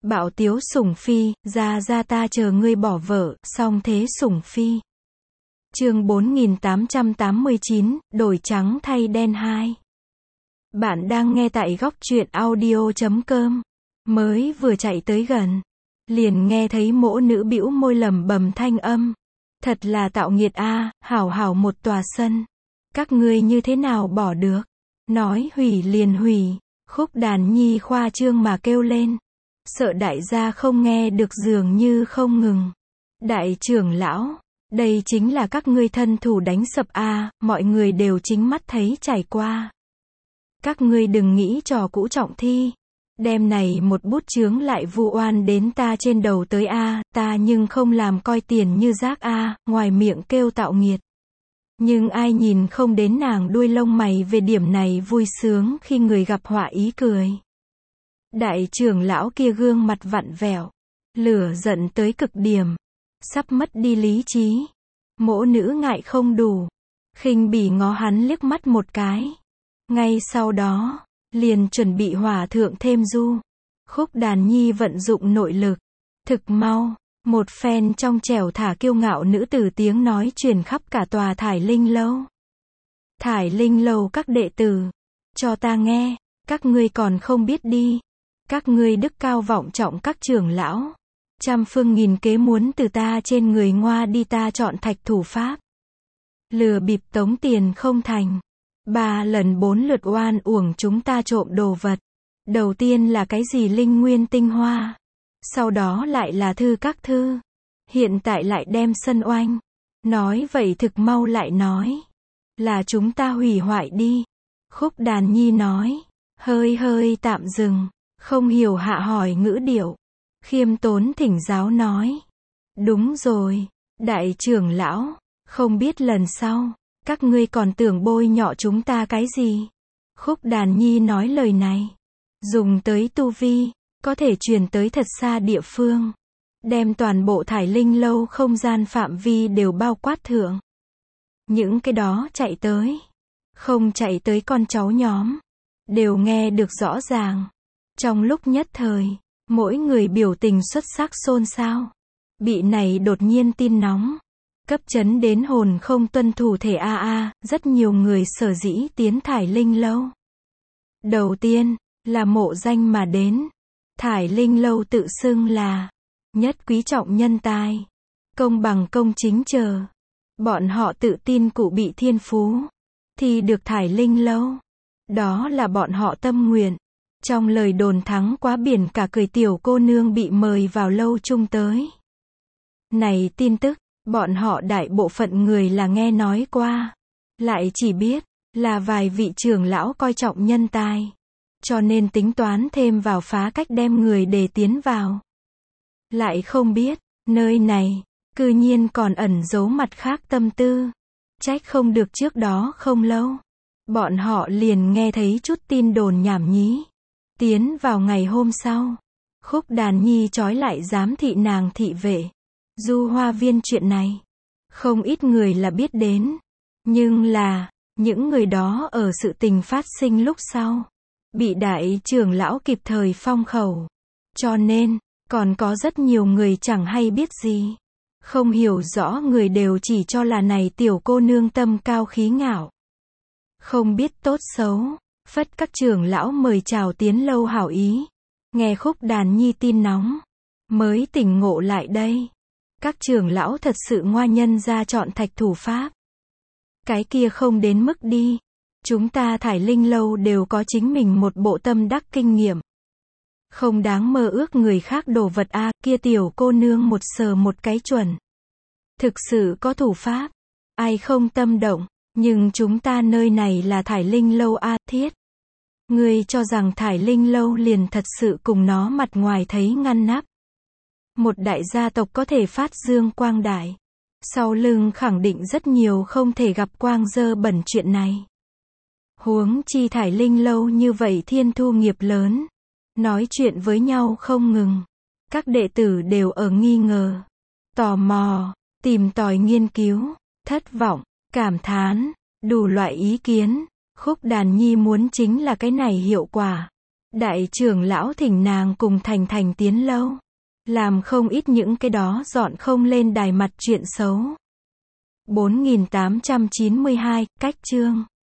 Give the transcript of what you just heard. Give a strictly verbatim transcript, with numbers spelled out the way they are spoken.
Bạo tiếu sủng phi, ra ra ta chờ ngươi bỏ vợ, song thế sủng phi. Chương bốn nghìn tám trăm tám mươi chín, đổi trắng thay đen hai. Bạn đang nghe tại góc truyện audio chấm com. Mới vừa chạy tới gần, liền nghe thấy mỗ nữ bĩu môi lẩm bẩm thanh âm. Thật là tạo nghiệt a, hảo hảo một tòa sân. Các ngươi như thế nào bỏ được? Nói hủy liền hủy. Khúc Đàn Nhi khoa trương mà kêu lên. Sợ đại gia không nghe được dường như không ngừng. Đại trưởng lão, đây chính là các ngươi thân thủ đánh sập a, mọi người đều chính mắt thấy trải qua. Các ngươi đừng nghĩ trò cũ trọng thi. Đem này một bút chướng lại vu oan đến ta trên đầu tới a, ta nhưng không làm coi tiền như rác a, ngoài miệng kêu tạo nghiệt. Nhưng ai nhìn không đến nàng đuôi lông mày về điểm này vui sướng khi người gặp họa ý cười. Đại trưởng lão kia gương mặt vặn vẹo, lửa giận tới cực điểm, sắp mất đi lý trí. Mỗ nữ ngại không đủ, khinh bỉ ngó hắn liếc mắt một cái. Ngay sau đó, liền chuẩn bị hòa thượng thêm du. Khúc Đàn Nhi vận dụng nội lực, thực mau, một phen trong trẻo thả kiêu ngạo nữ tử tiếng nói truyền khắp cả tòa Thải Linh lâu. Thải Linh lâu các đệ tử, cho ta nghe, các ngươi còn không biết đi. Các ngươi đức cao vọng trọng các trưởng lão, trăm phương nghìn kế muốn từ ta trên người ngoa đi ta chọn thạch thủ pháp. Lừa bịp tống tiền không thành. Ba lần bốn lượt oan uổng chúng ta trộm đồ vật. Đầu tiên là cái gì linh nguyên tinh hoa. Sau đó lại là thư các thư. Hiện tại lại đem sân oanh. Nói vậy thực mau lại nói. Là chúng ta hủy hoại đi. Khúc Đàn Nhi nói. Hơi hơi tạm dừng. Không hiểu hạ hỏi ngữ điệu. Khiêm tốn thỉnh giáo nói. Đúng rồi, đại trưởng lão. Không biết lần sau, các ngươi còn tưởng bôi nhọ chúng ta cái gì? Khúc Đàn Nhi nói lời này. Dùng tới tu vi, có thể truyền tới thật xa địa phương. Đem toàn bộ Thải Linh lâu không gian phạm vi đều bao quát thượng. Những cái đó chạy tới. Không chạy tới con cháu nhóm. Đều nghe được rõ ràng. Trong lúc nhất thời, mỗi người biểu tình xuất sắc xôn xao. Bị này đột nhiên tin nóng. Cấp chấn đến hồn không tuân thủ thể a a, rất nhiều người sở dĩ tiến Thải Linh lâu. Đầu tiên, là mộ danh mà đến. Thải Linh lâu tự xưng là nhất quý trọng nhân tài, công bằng công chính chờ. Bọn họ tự tin cụ bị thiên phú, thì được Thải Linh lâu. Đó là bọn họ tâm nguyện. Trong lời đồn thắng quá biển cả cười tiểu cô nương bị mời vào lâu chung tới. Này tin tức, bọn họ đại bộ phận người là nghe nói qua. Lại chỉ biết, là vài vị trưởng lão coi trọng nhân tài. Cho nên tính toán thêm vào phá cách đem người để tiến vào. Lại không biết, nơi này, cư nhiên còn ẩn giấu mặt khác tâm tư. Trách không được trước đó không lâu. Bọn họ liền nghe thấy chút tin đồn nhảm nhí. Tiến vào ngày hôm sau, Khúc Đàn Nhi trói lại giám thị nàng thị vệ. Du Hoa Viên chuyện này, không ít người là biết đến. Nhưng là, những người đó ở sự tình phát sinh lúc sau, bị đại trưởng lão kịp thời phong khẩu. Cho nên, còn có rất nhiều người chẳng hay biết gì. Không hiểu rõ người đều chỉ cho là này tiểu cô nương tâm cao khí ngạo. Không biết tốt xấu. Phất các trưởng lão mời chào tiến lâu hảo ý. Nghe Khúc Đàn Nhi tin nóng. Mới tỉnh ngộ lại đây. Các trưởng lão thật sự ngoa nhân ra chọn thạch thủ pháp. Cái kia không đến mức đi. Chúng ta Thải Linh lâu đều có chính mình một bộ tâm đắc kinh nghiệm. Không đáng mơ ước người khác đồ vật a, kia tiểu cô nương một sờ một cái chuẩn. Thực sự có thủ pháp. Ai không tâm động. Nhưng chúng ta nơi này là Thải Linh lâu a, thiết. Ngươi cho rằng Thải Linh lâu liền thật sự cùng nó mặt ngoài thấy ngăn nắp. Một đại gia tộc có thể phát dương quang đại. Sau lưng khẳng định rất nhiều không thể gặp quang dơ bẩn chuyện này. Huống chi Thải Linh lâu như vậy thiên thu nghiệp lớn. Nói chuyện với nhau không ngừng. Các đệ tử đều ở nghi ngờ. Tò mò, tìm tòi nghiên cứu, thất vọng. Cảm thán, đủ loại ý kiến. Khúc Đàn Nhi muốn chính là cái này hiệu quả. Đại trưởng lão thỉnh nàng cùng Thành Thành tiến lâu. Làm không ít những cái đó dọn không lên đài mặt chuyện xấu. bốn nghìn tám trăm chín mươi hai, cách chương